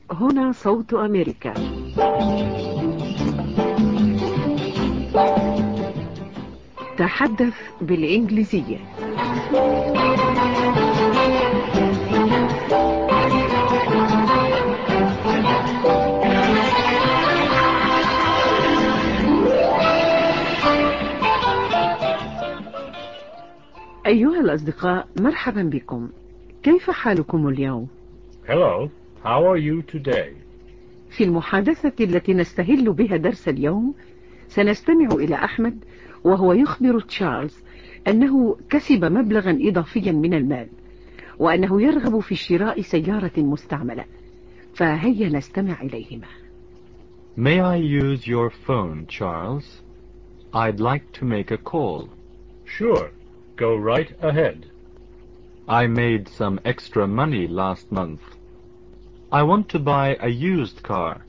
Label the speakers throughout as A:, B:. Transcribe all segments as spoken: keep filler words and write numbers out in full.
A: هنا صوت أمريكا. تحدث بالإنجليزية. أيها الأصدقاء، مرحبا بكم. كيف حالكم اليوم؟
B: Hello, how are you today?
A: في المحادثة التي نستهل بها درس اليوم سنستمع إلى أحمد وهو يخبر تشارلز أنه كسب مبلغا إضافيا من المال وأنه يرغب في شراء سيارة مستعملة، فهيا نستمع إليهما.
C: May I use your phone, Charles? I'd like to make a call.
B: Sure, go right ahead.
C: I made some extra money last month. I want to buy a used car.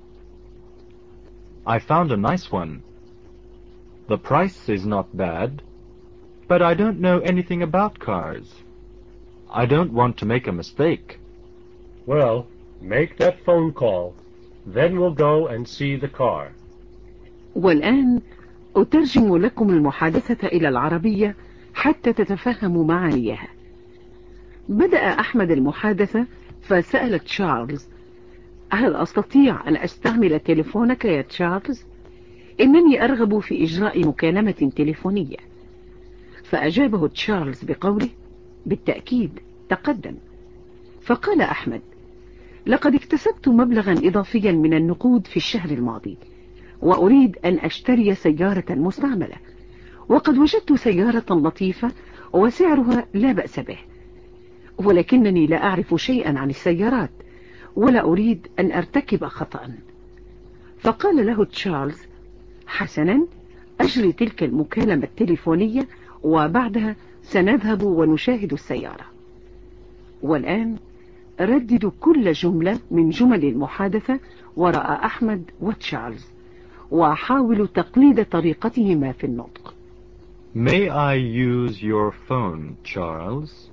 C: I found a nice one. The price is not bad, but I don't know anything about cars. I don't want to make a mistake.
B: Well, make that phone call. Then we'll go and see the car.
A: والآن أترجم لكم المحادثة إلى العربية حتى تتفهموا معانيها. بدأ أحمد المحادثة فسأل تشارلز: هل أستطيع أن أستعمل تليفونك يا تشارلز؟ إنني أرغب في إجراء مكالمة تليفونية. فأجابه تشارلز بقوله: بالتأكيد، تقدم. فقال أحمد: لقد اكتسبت مبلغا إضافيا من النقود في الشهر الماضي، وأريد أن أشتري سيارة مستعملة، وقد وجدت سيارة لطيفة وسعرها لا بأس به، ولكنني لا أعرف شيئا عن السيارات ولا أريد أن أرتكب خطأ. فقال له تشارلز: حسنا، أجري تلك المكالمة التليفونية وبعدها سنذهب ونشاهد السيارة. والآن رددوا كل جملة من جمل المحادثة وراء أحمد وتشارلز، وحاولوا تقليد طريقتهما في النطق.
C: May I use your phone, Charles?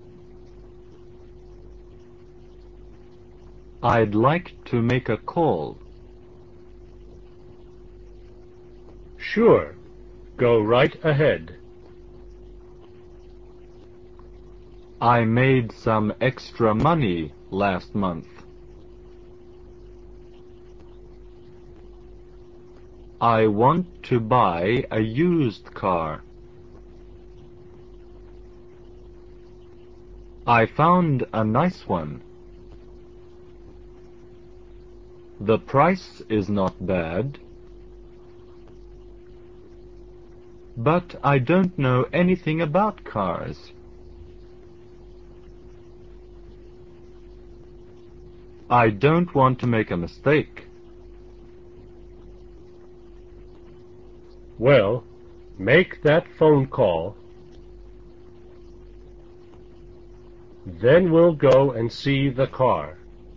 C: I'd like to make a call.
B: Sure, go right ahead.
C: I made some extra money last month. I want to buy a used car. I found a nice one. The price is not bad, but I don't know anything about cars. I don't want to make a mistake.
B: Well, make that phone call. Then we'll go and see the car.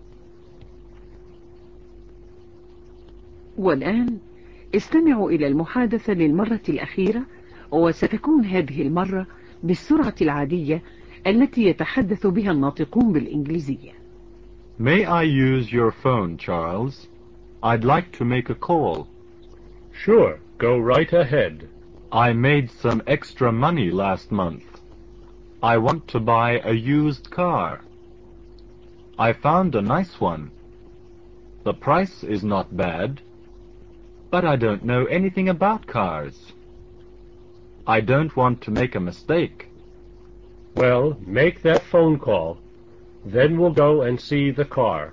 A: والآن استمعوا إلى المحادثة للمرة الأخيرة، وستكون هذه المرة بالسرعة العادية التي يتحدث بها الناطقون بالإنجليزية.
C: May I use your phone, Charles? I'd like to make a call.
B: Sure, go right ahead.
C: I made some extra money last month. I want to buy a used car. I found a nice one. The price is not bad, but I don't know anything about cars. I don't want to make a mistake.
B: Well, make that phone call. Then we'll go and see the car.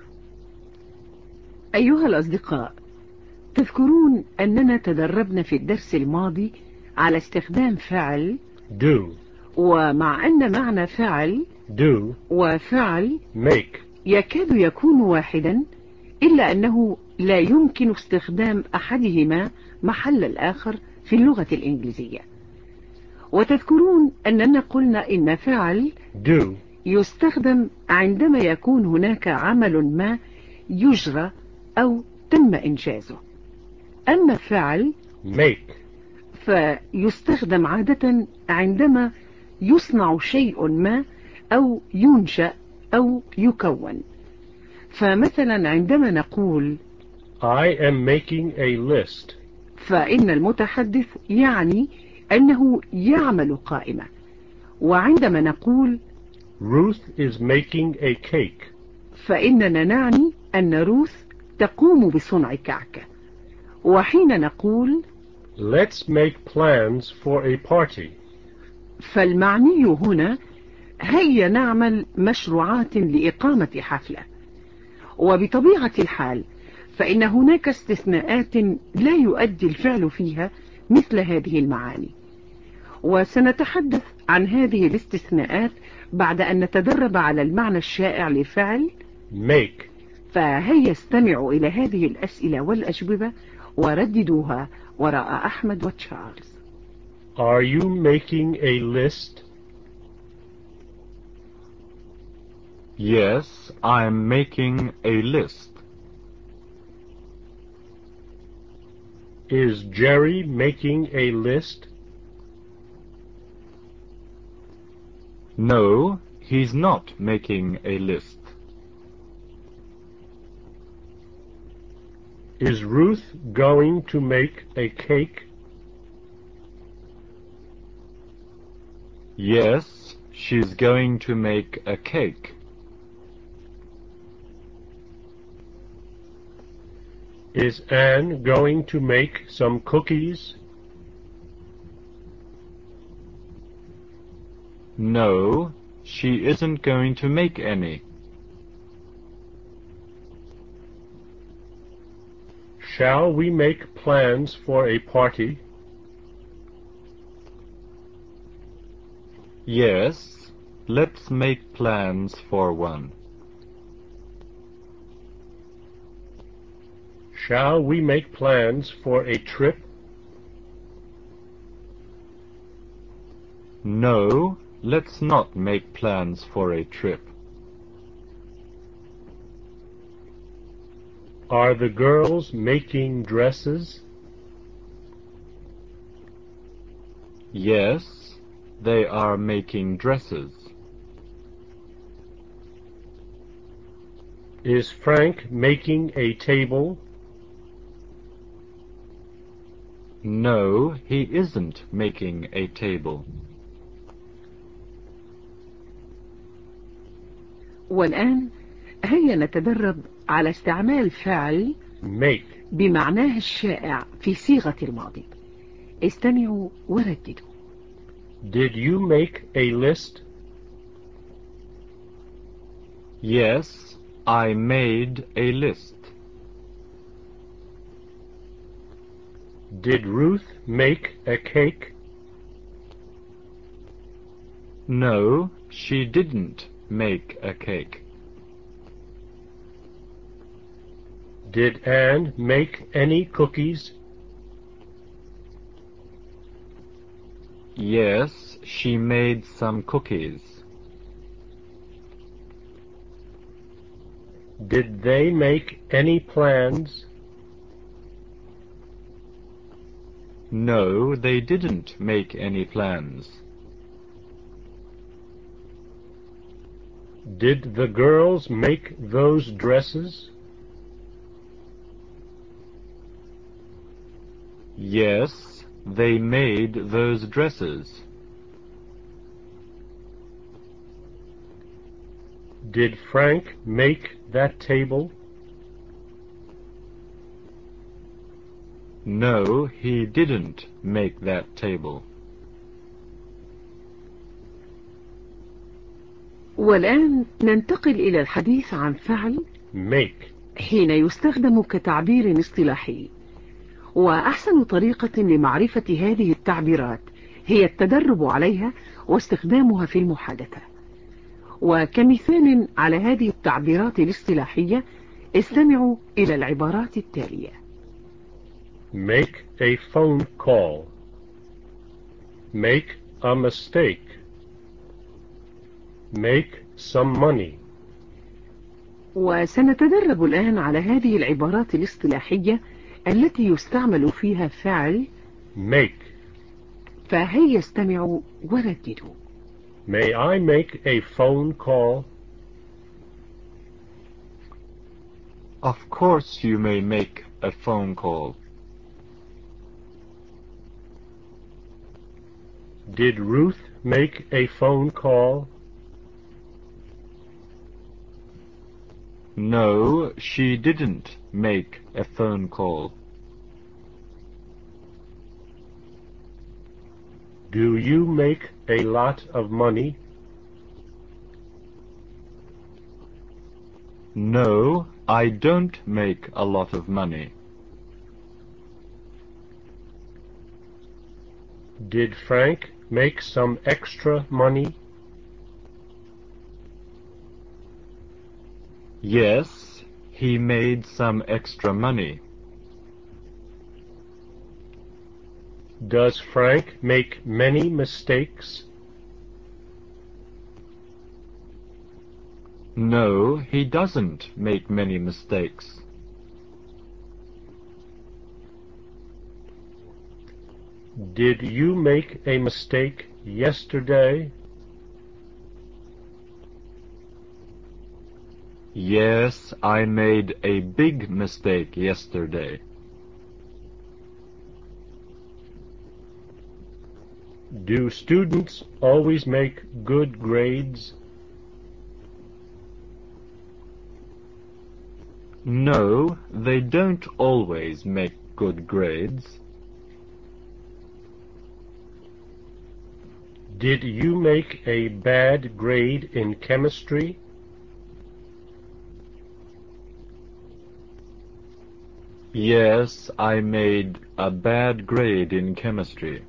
A: أيها الأصدقاء، تذكرون أننا تدربنا في الدرس الماضي على استخدام فعل
B: Do.
A: ومع أن معنى فعل
B: Do.
A: وفعل
B: Make.
A: يكاد يكون واحدا، إلا أنه لا يمكن استخدام أحدهما محل الآخر في اللغة الإنجليزية. وتذكرون أننا قلنا إن فعل
B: Do.
A: يستخدم عندما يكون هناك عمل ما يجرى أو تم إنجازه، أما فعل
B: Make.
A: فيستخدم عادة عندما يصنع شيء ما أو ينشأ أو يكون. فمثلا عندما نقول
B: I am making a list.
A: فإن المتحدث يعني أنه يعمل قائمة. وعندما نقول
B: Ruth is making a cake.
A: فإننا نعني أن روث تقوم بصنع كعكة. وحين نقول
B: Let's make plans for a party.
A: فالمعني هنا هيا نعمل مشروعات لإقامة حفلة. وبطبيعة الحال فإن هناك استثناءات لا يؤدي الفعل فيها مثل هذه المعاني، وسنتحدث عن هذه الاستثناءات بعد أن نتدرب على المعنى الشائع لفعل
B: Make.
A: فهيا استمعوا إلى هذه الأسئلة والأجوبة ورددوها وراء أحمد وتشارلز.
B: Are you making a list?
C: Yes, I'm making a list.
B: Is Jerry making a list?
C: No, he's not making a list.
B: Is Ruth going to make a cake?
C: Yes, she's going to make a cake.
B: Is Anne going to make some cookies?
C: No, she isn't going to make any.
B: Shall we make plans for a party?
C: Yes, let's make plans for one.
B: Shall we make plans for a trip?
C: No, let's not make plans for a trip.
B: Are the girls making dresses?
C: Yes, they are making dresses.
B: Is Frank making a table?
C: No, he isn't making a table.
A: والآن هيا نتدرب على استعمال فعل
B: Make.
A: بمعناه الشائع في صيغة الماضي. استمعوا ورددوا.
B: Did you make a list?
C: Yes, I made a list.
B: Did Ruth make a cake?
C: No, she didn't make a cake.
B: Did Anne make any cookies?
C: Yes, she made some cookies.
B: Did they make any plans?
C: No, they didn't make any plans.
B: Did the girls make those dresses?
C: Yes, they made those dresses.
B: Did Frank make that table?
C: No, he didn't make that table.
A: والآن ننتقل إلى الحديث عن فعل
B: Make.
A: حين يستخدم كتعبير اصطلاحي. وأحسن طريقة لمعرفة هذه التعبيرات هي التدرب عليها واستخدامها في المحادثة. وكمثال على هذه التعبيرات الاصطلاحية استمعوا إلى العبارات التالية.
B: Make a phone call. Make a mistake. Make some money.
A: وسنتدرب الآن على هذه العبارات الاصطلاحية التي يستعمل فيها فعل
B: Make.
A: فهيا استمعوا ورددوا.
B: May I make a phone call?
C: Of course you may make a phone call.
B: Did Ruth make a phone call?
C: No, she didn't make a phone call.
B: Do you make a lot of money?
C: No, I don't make a lot of money.
B: Did Frank make some extra money?
C: Yes, he made some extra money.
B: Does Frank make many mistakes?
C: No, he doesn't make many mistakes.
B: Did you make a mistake yesterday?
C: Yes, I made a big mistake yesterday.
B: Do students always make good grades?
C: No, they don't always make good grades.
B: Did you make a bad grade in chemistry?
C: Yes, I made a bad grade in chemistry.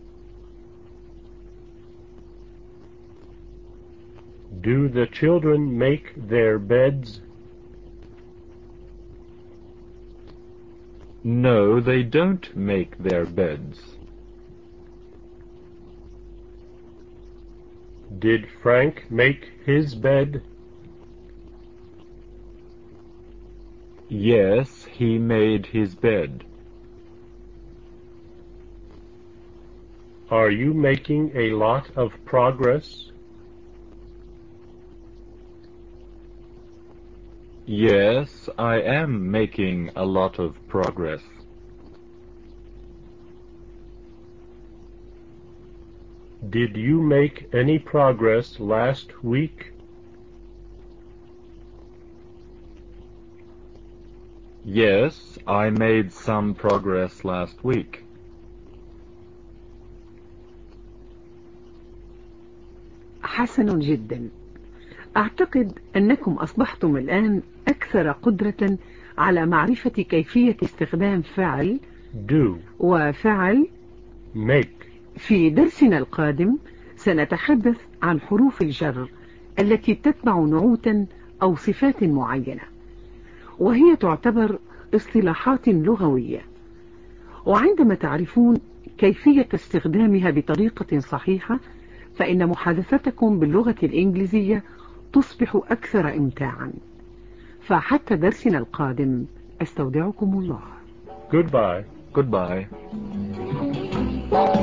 B: Do the children make their beds?
C: No, they don't make their beds.
B: Did Frank make his bed?
C: Yes, he made his bed.
B: Are you making a lot of progress?
C: Yes, I am making a lot of progress.
B: Did you make any progress last week?
C: Yes, I made some progress last week.
A: حسن جدا. أعتقد أنكم أصبحتم الآن أكثر قدرة على معرفة كيفية استخدام فعل
B: Do.
A: وفعل
B: Make.
A: في درسنا القادم سنتحدث عن حروف الجر التي تتبع نعوتا أو صفات معينة، وهي تعتبر اصطلاحات لغوية، وعندما تعرفون كيفية استخدامها بطريقة صحيحة فإن محادثتكم باللغة الإنجليزية تصبح أكثر إمتاعا. فحتى درسنا القادم أستودعكم الله.
B: Goodbye.
C: Goodbye.